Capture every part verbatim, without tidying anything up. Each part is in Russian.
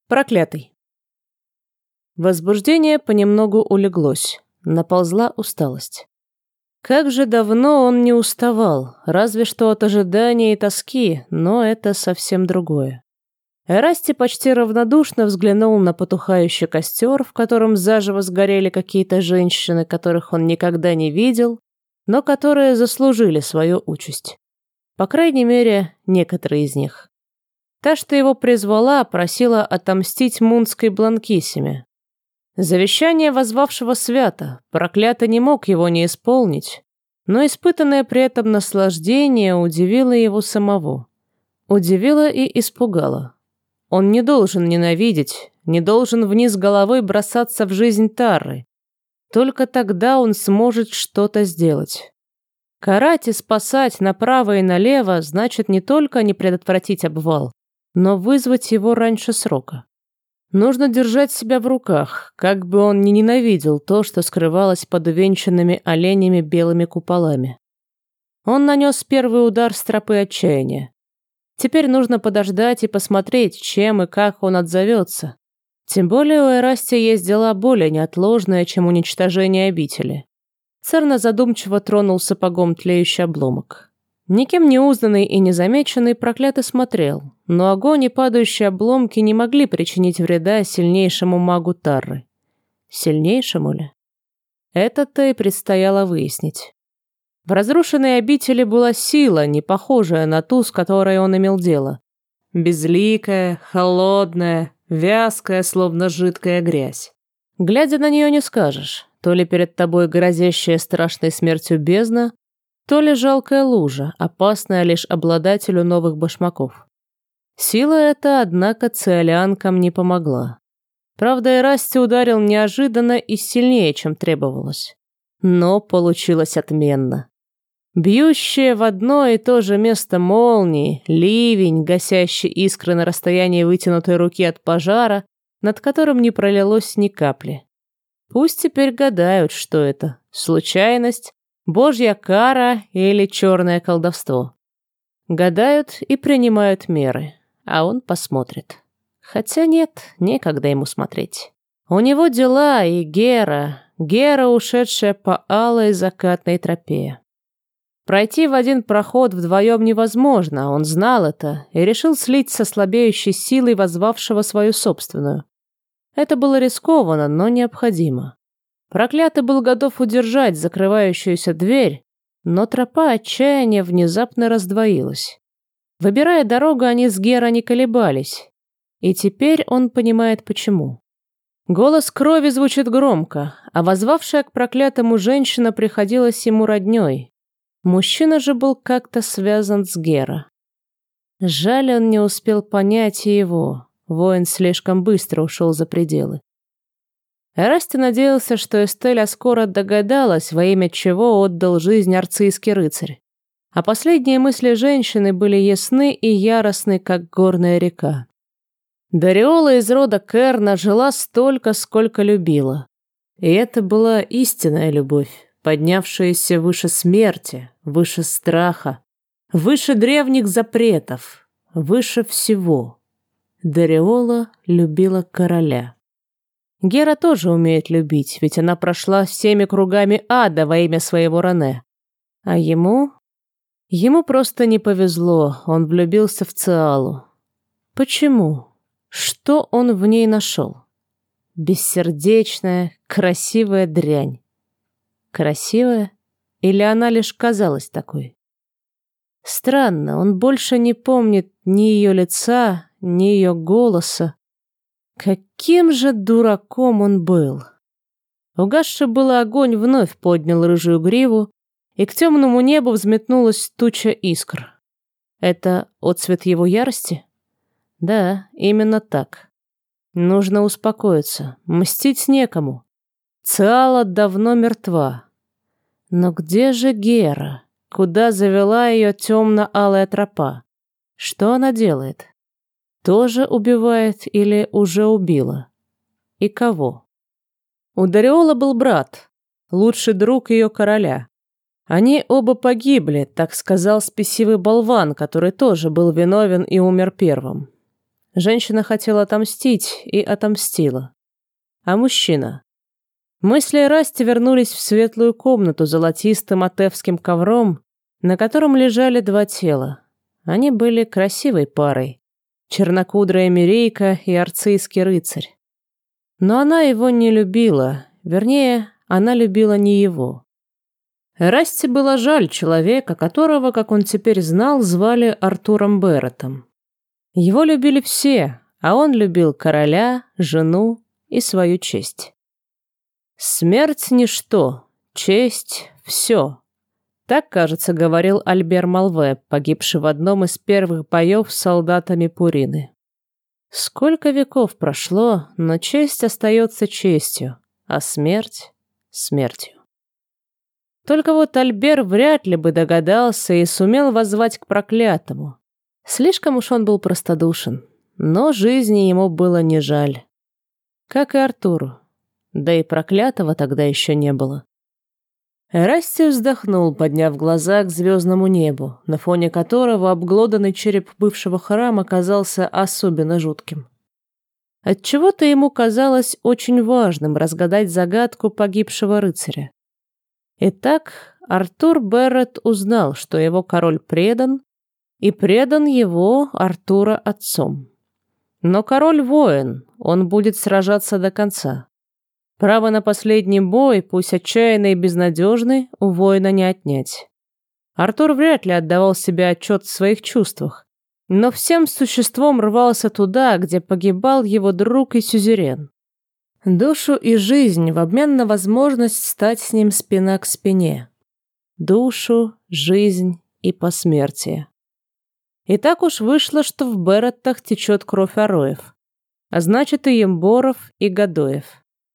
Проклятый. Возбуждение понемногу улеглось, наползла усталость. Как же давно он не уставал, разве что от ожидания и тоски, но это совсем другое. Эрасти почти равнодушно взглянул на потухающий костер, в котором заживо сгорели какие-то женщины, которых он никогда не видел, но которые заслужили свою участь. По крайней мере, некоторые из них. Та, что его призвала, просила отомстить мунской Бланкиссиме. Завещание воззвавшего свято, проклятый не мог его не исполнить, но испытанное при этом наслаждение удивило его самого. Удивило и испугало. Он не должен ненавидеть, не должен вниз головой бросаться в жизнь Тарры. Только тогда он сможет что-то сделать. Карать и спасать направо и налево значит не только не предотвратить обвал, но вызвать его раньше срока. Нужно держать себя в руках, как бы он ни ненавидел то, что скрывалось под увенчанными оленями белыми куполами. Он нанес первый удар с тропы отчаяния. Теперь нужно подождать и посмотреть, чем и как он отзовется. Тем более у Эрасти есть дела более неотложные, чем уничтожение обители. Церна задумчиво тронул сапогом тлеющий обломок. Никем не узнанный и незамеченный проклятый смотрел, но огонь и падающие обломки не могли причинить вреда сильнейшему магу Тарры. Сильнейшему ли? Это-то и предстояло выяснить. В разрушенной обители была сила, не похожая на ту, с которой он имел дело. Безликая, холодная, вязкая, словно жидкая грязь. Глядя на нее, не скажешь, то ли перед тобой грозящая страшной смертью бездна, то ли жалкая лужа, опасная лишь обладателю новых башмаков. Сила эта, однако, циолианкам не помогла. Правда, Эрасти ударил неожиданно и сильнее, чем требовалось. Но получилось отменно. Бьющие в одно и то же место молнии, ливень, гасящий искры на расстоянии вытянутой руки от пожара, над которым не пролилось ни капли. Пусть теперь гадают, что это – случайность, божья кара или черное колдовство. Гадают и принимают меры, а он посмотрит. Хотя нет, некогда ему смотреть. У него дела и Гера, Гера, ушедшая по алой закатной тропе. Пройти в один проход вдвоем невозможно, он знал это и решил слить со слабеющей силой воззвавшего свою собственную. Это было рискованно, но необходимо. Проклятый был готов удержать закрывающуюся дверь, но тропа отчаяния внезапно раздвоилась. Выбирая дорогу, они с Гера не колебались, и теперь он понимает почему. Голос крови звучит громко, а воззвавшая к проклятому женщина приходилась ему роднёй. Мужчина же был как-то связан с Гера. Жаль, он не успел понять и его. Воин слишком быстро ушел за пределы. Эрасти надеялся, что Эстеля скоро догадалась, во имя чего отдал жизнь арцийский рыцарь. А последние мысли женщины были ясны и яростны, как горная река. Дариола из рода Керна жила столько, сколько любила. И это была истинная любовь, поднявшаяся выше смерти, выше страха, выше древних запретов, выше всего. Дариола любила короля. Гера тоже умеет любить, ведь она прошла всеми кругами ада во имя своего Рене. А ему... Ему просто не повезло, он влюбился в Циалу. Почему? Что он в ней нашел? Бессердечная, красивая дрянь. Красивая? Или она лишь казалась такой? Странно, он больше не помнит ни ее лица, ни ее голоса. Каким же дураком он был! Угасший было огонь вновь поднял рыжую гриву, и к темному небу взметнулась туча искр. Это отцвет его ярости? Да, именно так. Нужно успокоиться, мстить некому. Циала давно мертва. Но где же Гера? Куда завела ее темно-алая тропа? Что она делает? Тоже убивает или уже убила? И кого? У Дариола был брат, лучший друг ее короля. Они оба погибли, так сказал спесивый болван, который тоже был виновен и умер первым. Женщина хотела отомстить и отомстила. А мужчина? Мысли Эрасти вернулись в светлую комнату с золотистым атевским ковром, на котором лежали два тела. Они были красивой парой. Чернокудрая Мирейка и арцийский рыцарь. Но она его не любила, вернее, она любила не его. Эрасти было жаль человека, которого, как он теперь знал, звали Артуром Берретом. Его любили все, а он любил короля, жену и свою честь. «Смерть – ничто, честь – все». Так, кажется, говорил Альбер Малве, погибший в одном из первых боев с солдатами Пурины. Сколько веков прошло, но честь остается честью, а смерть – смертью. Только вот Альбер вряд ли бы догадался и сумел воззвать к проклятому. Слишком уж он был простодушен, но жизни ему было не жаль. Как и Артуру. Да и проклятого тогда еще не было. Эрасти вздохнул, подняв глаза к звездному небу, на фоне которого обглоданный череп бывшего храма казался особенно жутким. Отчего-то ему казалось очень важным разгадать загадку погибшего рыцаря. Итак, Артур Беррет узнал, что его король предан, и предан его, Артура, отцом. Но король воин, он будет сражаться до конца. Право на последний бой, пусть отчаянный и безнадежный, у воина не отнять. Артур вряд ли отдавал себе отчет в своих чувствах, но всем существом рвался туда, где погибал его друг и сюзерен. Душу и жизнь в обмен на возможность стать с ним спина к спине. Душу, жизнь и посмертие. И так уж вышло, что в Берреттах течет кровь Ароев, а значит и Емборов, и Годоев.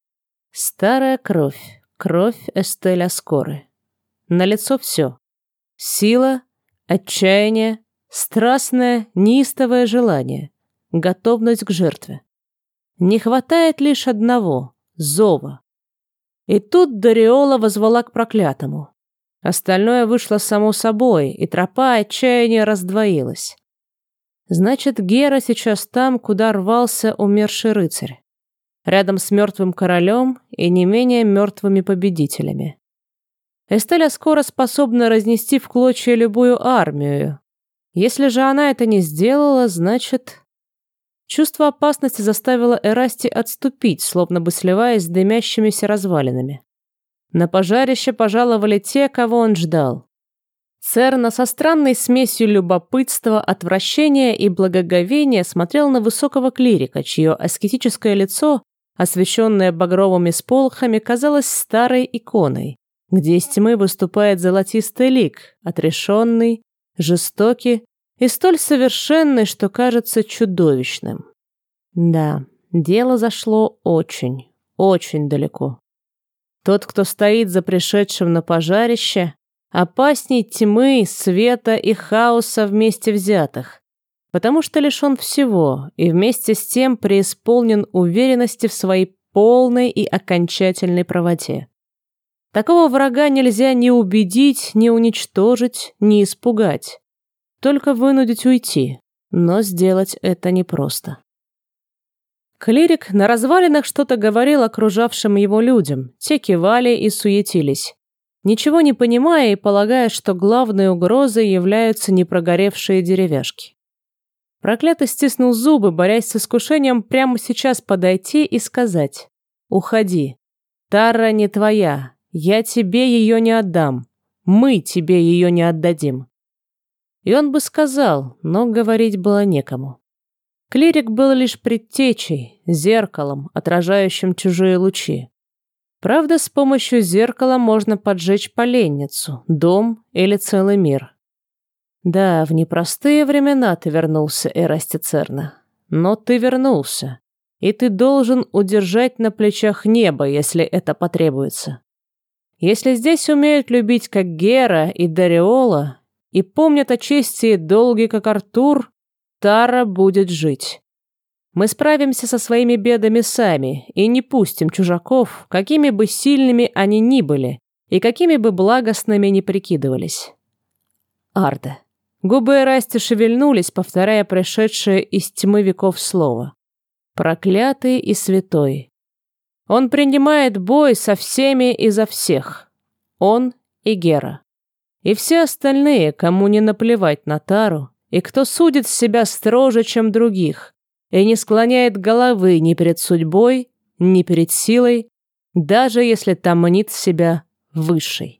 Старая кровь, кровь Эстель-Аскоры. Налицо все. Сила, отчаяние, страстное, неистовое желание, готовность к жертве. Не хватает лишь одного — зова. И тут Дариола возвала к проклятому. Остальное вышло само собой, и тропа отчаяния раздвоилась. Значит, Гера сейчас там, куда рвался умерший рыцарь. Рядом с мертвым королем и не менее мертвыми победителями. Эстель-Аскора способна разнести в клочья любую армию. Если же она это не сделала, значит... Чувство опасности заставило Эрасти отступить, словно бы сливаясь с дымящимися развалинами. На пожарище пожаловали те, кого он ждал. Церна со странной смесью любопытства, отвращения и благоговения смотрел на высокого клирика, чье аскетическое лицо, освещенное багровыми сполохами, казалось старой иконой, где из тьмы выступает золотистый лик, отрешенный, жестокий и столь совершенный, что кажется чудовищным. Да, дело зашло очень, очень далеко. Тот, кто стоит за пришедшим на пожарище, опасней тьмы, света и хаоса вместе взятых, потому что лишен всего и вместе с тем преисполнен уверенности в своей полной и окончательной правоте. Такого врага нельзя ни убедить, ни уничтожить, ни испугать. Только вынудить уйти, но сделать это непросто. Клирик на развалинах что-то говорил окружавшим его людям, те кивали и суетились, ничего не понимая и полагая, что главной угрозой являются непрогоревшие деревяшки. Проклятый стиснул зубы, борясь с искушением прямо сейчас подойти и сказать: «Уходи. Тара не твоя. Я тебе ее не отдам. Мы тебе ее не отдадим». И он бы сказал, но говорить было некому. Клирик был лишь предтечей, зеркалом, отражающим чужие лучи. Правда, с помощью зеркала можно поджечь поленницу, дом или целый мир. Да, в непростые времена ты вернулся, Эрасти Церна. Но ты вернулся, и ты должен удержать на плечах небо, если это потребуется. Если здесь умеют любить как Гера и Дариола, и помнят о чести и долге, как Артур, Тара будет жить. Мы справимся со своими бедами сами и не пустим чужаков, какими бы сильными они ни были и какими бы благостными ни прикидывались. Арда. Губы Эрасти шевельнулись, повторяя пришедшее из тьмы веков слово. Проклятый и святой. Он принимает бой со всеми и за всех. Он и Гера. И все остальные, кому не наплевать на Тару, и кто судит себя строже, чем других, и не склоняет головы ни перед судьбой, ни перед силой, даже если та мнит себя высшей.